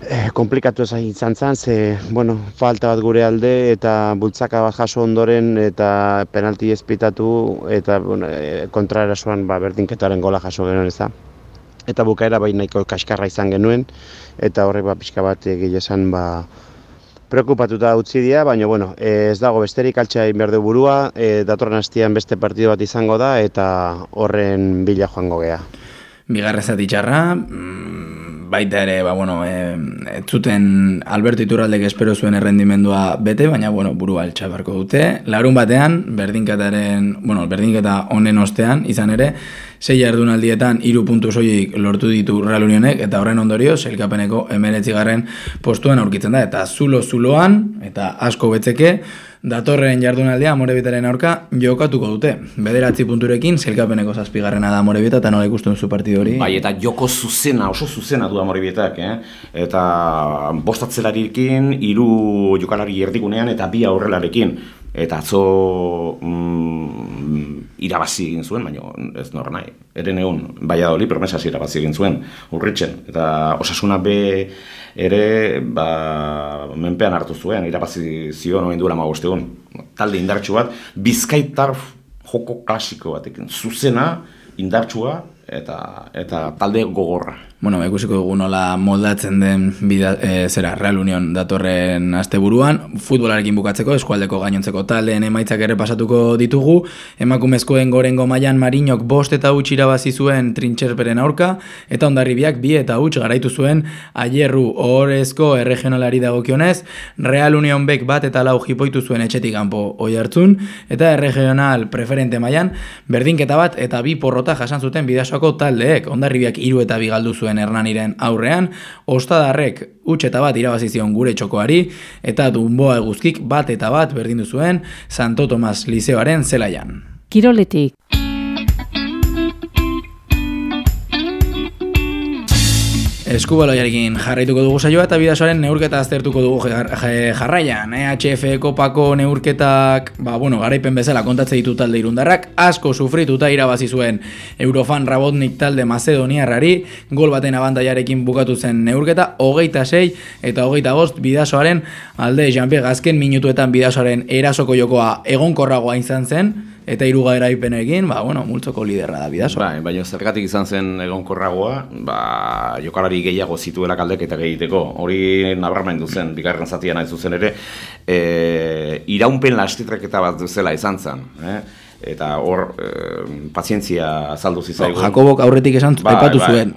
Komplikatu izan zen, ze, bueno, falta bat gure alde eta bultzaka bat jaso ondoren eta penalti ezpitatu eta bueno, kontraerasoan berdinketaren gola jaso genuen ez da. Eta bukaera bai nahiko kaskarra izan genuen eta horrek pixka bat egia esan preokupatuta utzi dira, baina bueno, ez dago besterik altxa egin behar du burua, datorren astean beste partidu bat izango da eta horren bila joango gea. Bigarren zati txarra, baita ere, ez zuten Alberto Iturraldek espero zuen errendimendua bete, baina burua altxa beharko dute. Larun batean, berdinketa honen ostean, izan ere, 6 jardunaldietan 3 puntu soilik lortu ditu Real Unionek, eta horren ondorio, sailkapeneko 19. postuan aurkitzen da, eta zuloan, eta asko betzeke, datorren jardunaldea Amorebitaren aurka jokatuko dute. 9 punturekin, sailkapeneko 7. da Amorebita, eta nola ikusten zu partidu hori? Bai, eta joko oso zuzena du Amorebitak, eta bostatzelarikin, 3 jokalari erdigunean, eta 2 aurrelarekin. Eta atzo irabazi egin zuen, baina ez nor nahi. Eren egun, Valladolid promesaz irabazi egin zuen, Urritzen. Eta Osasuna B ere menpean hartu zuen, irabazi zion oin duela 15 egun. Talde indartsu bat, Bizkaitar joko klasiko batekin. Zuzena, indartsua eta talde gogorra. Ikusiko dugu nola moldatzen den Real Union datorren asteburuan. Futbolarekin bukatzeko, eskualdeko gainontzeko taldeen emaitzak ere pasatuko ditugu. Emakumezkoen gorengo mailan Marinok 5 eta 0 irabazi zuen Trintxerperen aurka, eta Hondarribiak 2 eta 0 garaitu zuen Aierru ohorezko erregionalari dagokionez. Real Union bek 1 eta 4 jipoitu zuen etxetik kanpo Oiartzun, eta erregional preferente mailan berdinketa 1 eta 2 porrota jasan zuten Bidasoako taldeek. Hondarribiak 3 eta 2 galdu zuen Hernaniren aurrean, Ostadarrek 1 eta 1 irabazi zion gure txokoari, eta Dunboa Eguzkik 1 eta 1 berdindu zuen Santo Tomas Lizeoaren zelaian. Kiroletik. Eskubaloiarekin jarraituko dugu saioa eta Bidasoaren neurketa aztertuko dugu jarraian. EHF Kopako neurketak, garaipen bezala kontatze ditu talde irundarrak, asko sufrituta irabazi zuen Eurofan Rabotnik talde Macedoniarrari, gol baten abantailarekin bukatu zen neurketa, 26 eta 25 Bidasoaren alde. Jean-Pierre azken minutuetan Bidasoaren erasoko jokoa egonkorragoa izan zen, eta 3 garaipenekin, multzoko liderra da Bidaso. Baina zergatik izan zen egonkorragoa, jokalari gehiago zituela kaldeketa egiteko. Hori nabarmendu zen, bigarren zatian hain zuzen ere, iraunpen lastitreketa bat duzela izan zen. Eta hor, pazientzia azaldu zizaigu. Jakobok aurretik esan aipatu zuen.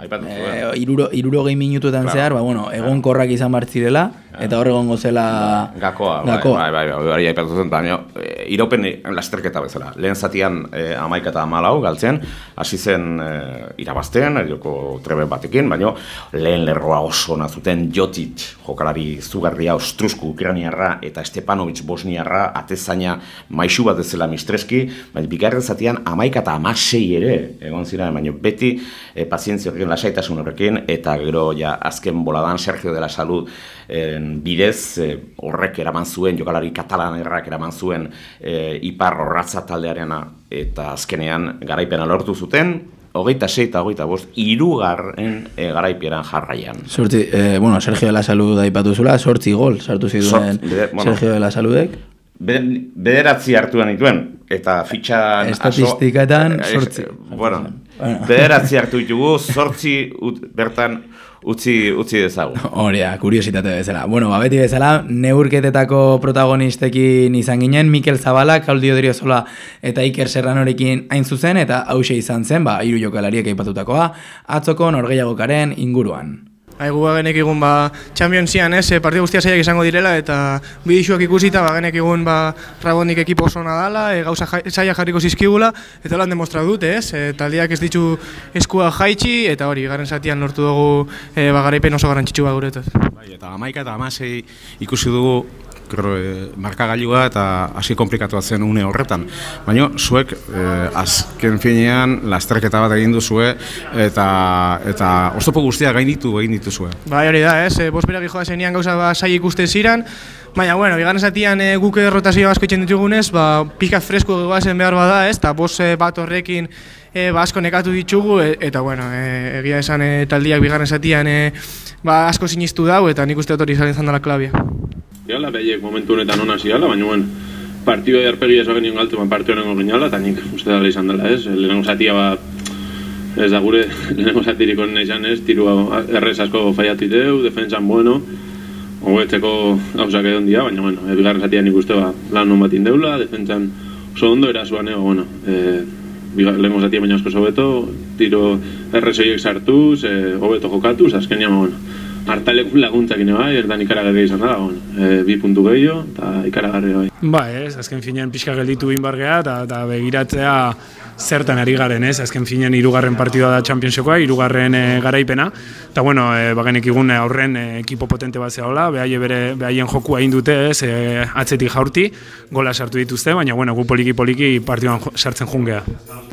60 minutuetan zehar, egonkorrak izan bartzirela, eta hor egongo zela gakoa. Hori aipatu zen, baina iraupen lasterketa bezala. Lehen zatian 11 eta 14 galtzen, hasi zen irabazten, joko trebe batekin, baina lehen lerroa oso nazuten Jotic, jokalari zugarria, Ostrusku ukrainiarra eta Stepanovic bosniarra, atezaina maixu bat ezela mistreski, baina bigarren zatian 11 eta 16 ere egon ziren, baina beti pazientzia horrekin, lasaitasun horrekin, eta gero azken boladan Sergio de la Salud bidez horrek eraman zuen, jokalari katalanerrak eraman zuen ipar horratza taldearena, eta azkenean garaipena lortu zuten, 26 eta 25, 3. Garaipieran jarraian. Sergio de la Salud aipatu zula, 8 gol sartu zituen Sergio de la Saludek. Bederatzi hartuan dituen, eta fitxan estatistiketan 8. Bederatzi hartu ditugu, 8 bertan utzi dezagun. Horia, kuriositate bezala. Beti bezala, neurketetako protagonistekin izan ginen, Mikel Zabala, Claudio Driozola eta Iker Serranorekin hain zuzen, eta hause izan zen, 3 jokalariek aipatutakoa, atzoko norgehiagokaren inguruan. Gu genek egun Championsian partidu guztia zaiak izango direla, eta bidixuak ikusita genek egun Rabotnik ekipo oso nadala, gauza zaiak jarriko zizkigula, eta lan demostratu dute, taldeak ez ditu eskua jaitsi, eta hori, garen zatian lortu dugu garaipen oso garrantzitsu guretzat. Eta 11 eta 16 ikusi dugu markagailua eta hasi komplikatua zen une horretan. Baina zuek azken finean lasterketa bat egin duzue eta oztopo guztia gainditu egin dituzue. Bai, hori da, bosperak joa zenean gauza sail ikusten ziren, baina, bueno, bigarren zatian guk rotazio asko itxen ditugunez, pika fresko goazen behar bada, eta bos bat horrekin asko nekatu ditugu, eta, bueno, egia esan taldiak bigarren zatian asko sinistu dau, eta nik uste hori izan dela klabia. Gala, behiek momentu honetan hona ziala, baina, bueno, partidua jarpegi ez bagenien galtu, partidu honengo ginala, eta nik uste dala izan dela, ez? Lehenengo zatia ez da gure, lehenengo zatirik honen izan ez, tiru errez asko faiatiteu, defentsan bueno, hobetzeko gauzak edo ondia, baina, bueno, bigarren zatian ikuste lan non bat indeula, defentsan oso ondo erasuan bueno, lehenko zatia baina asko hobeto, tiro errezoiek sartuz, hobeto jokatuz, azkenian, bueno, hartalekun laguntzak bai, erdan ikaragarria izan da, bueno, 2 puntu gehiago, eta ikaragarria bai. Ba, azken finean pixka gelditu inbargea, eta begiratzea zertan ari garen, azken finean 3. partidua da Championsekoa, 3. garaipena, eta bueno, bagenek igun aurren ekipo potente bat zehola, behaien jokua egin dute, atzetik jaurti, gola sartu dituzte, baina bueno, gu poliki partiduan sartzen jungea.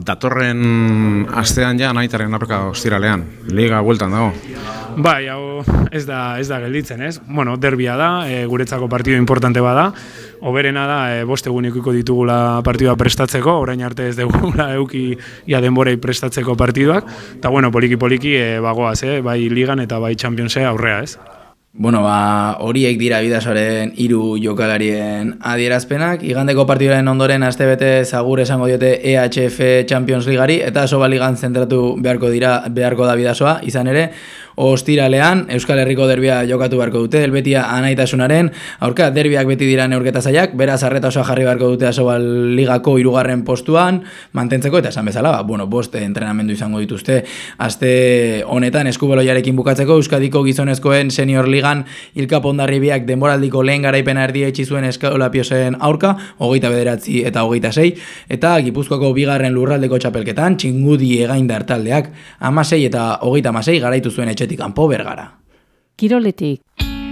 Datorren astean ja naitaren aurka ostiralean, liga bueltan dago. Bai, hau ez da gelditzen, ez? Bueno, derbia da, guretzako partidu importante bada, oberena da, 5 egun ikuiko ditugula partidua prestatzeko, orain arte ez dugula euki denborei prestatzeko partiduak, eta bueno, poliki bagoaz, bai ligan eta bai Championsea aurrea, ez? Bueno, horiek dira Bidasoaren 3 jokalarien adierazpenak. Igandeko partidaren ondoren astebete zagur esango diote EHF Champions Ligari eta Soba Ligan zentratu beharko da Bidasoa, izan ere ostiralean Euskal Herriko derbia jokatu beharko dute, Helvetia Anaitasunaren aurka derbiak beti dira neurketa zailak, beraz arreta osoa jarri beharko dute Asoba Ligako 3. postuan mantentzeko, eta esan bezala, 5 entrenamendu izango dituzte aste honetan eskubaloiarekin bukatzeko. Euskadiko gizonezkoen senior ligan Ilka Pondarribiak denboraldiko lehen garaipena erdietsi zuen Eskolapiosen aurka, 29 eta 26, eta Gipuzkoako 2. lurraldeko txapelketan Txingudi Egaindar taldeak 16 eta 36 garaitu zuen etxetik kanpo Bergara. Kiroletik.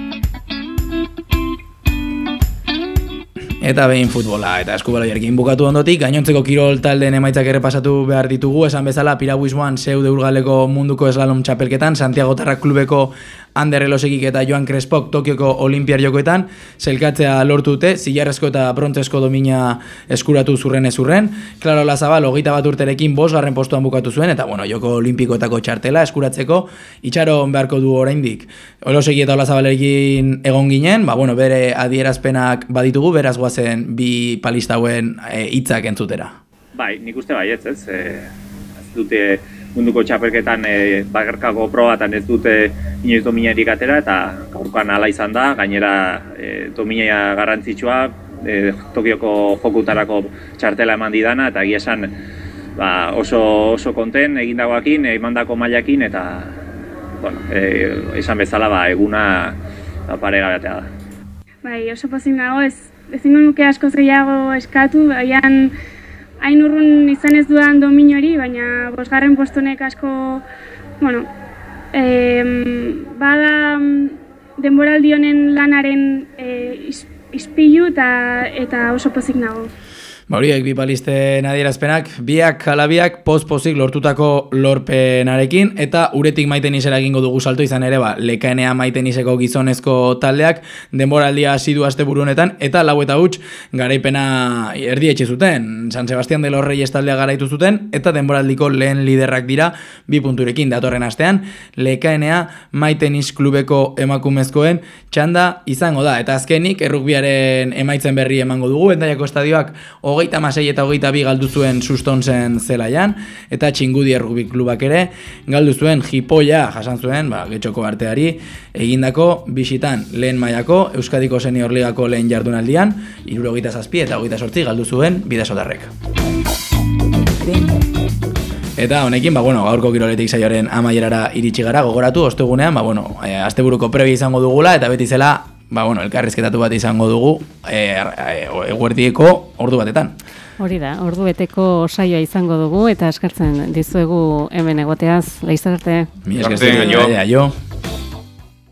Eta behin futbola eta eskubaloiarekin bukatu ondotik, gainontzeko kirol taldeen emaitzak errepasatu behar ditugu, esan bezala piraguismoan Zeude Urgaleko munduko eslalom txapelketan, Santiago Tarrak klubeko Ander Elosegik eta Joan Crespok Tokioko Olimpiar Jokoetan zelkatzea lortu dute, zilarrezko eta brontzesko domina eskuratu zurren. Claro Lazabal 21 urterekin 5. postuan bukatu zuen, eta bueno, Joko Olimpikoetako txartela eskuratzeko itxaron beharko du oraindik. Elosegi eta Lazabalekin egon ginen, bueno, bere adierazpenak baditugu, beraz goazen bi palista hauen hitzak entzutera. Bai, nik uste bai, ez dute munduko txapelketan bakarkako probatan ez dute inoiz dominarik atera, eta gaurkoan hala izan da, gainera domina garrantzitsua, Tokioko jokutarako txartela eman didana, eta egia esan oso konten egindagoakin, emandako mailakin, eta bueno, esan bezala eguna paregabeatea da. Bai, oso pozik nago, ezin nuke askoz gehiago eskatu, hain urrun izan ez dudan dominori, baina 5. postunek asko, bueno, bada denboraldi honen lanaren ispilu eta oso pozik nago. Horiek bi palisten adierazpenak, biak alabiak poz-pozik lortutako lorpenarekin, eta uretik maiten izera egingo dugu salto, izan ere, lekaenea maiten izeko gizonezko taldeak denboraldia hasi du asteburu honetan, eta 4 eta 8 garaipena erdietxe zuten. San Sebastián de los Reyes taldea garaitu zuten, eta denboraldiko lehen liderrak dira 2 punturekin datorren astean, lekaenea maiten iz klubeko emakumezkoen txanda izango da, eta azkenik errukbiaren emaitzen berri emango dugu, Hendaiako estadioak 26 eta 22 galdu zuen Sustonsen zelaian, eta Txingudi Errugbi klubak ere galdu zuen jipoia jasan zuen, Getxoko arteari egindako bisitan lehen mailako Euskadiko Senior Ligako lehen jardunaldian 77 eta 28 galdu zuen Bidasotarrek. Eta honekin, gaurko kiroletik saioaren amaierara iritsi gara, gogoratu, ostegunean, asteburuko prebia izango dugula, eta beti zela, elkarrizketatu bat izango dugu, eguerdieko ordu batetan. Hori da, ordu beteko saioa izango dugu, eta eskartzen dizuegu hemen egoteaz, laizar arte. Mi eskertzen, jo.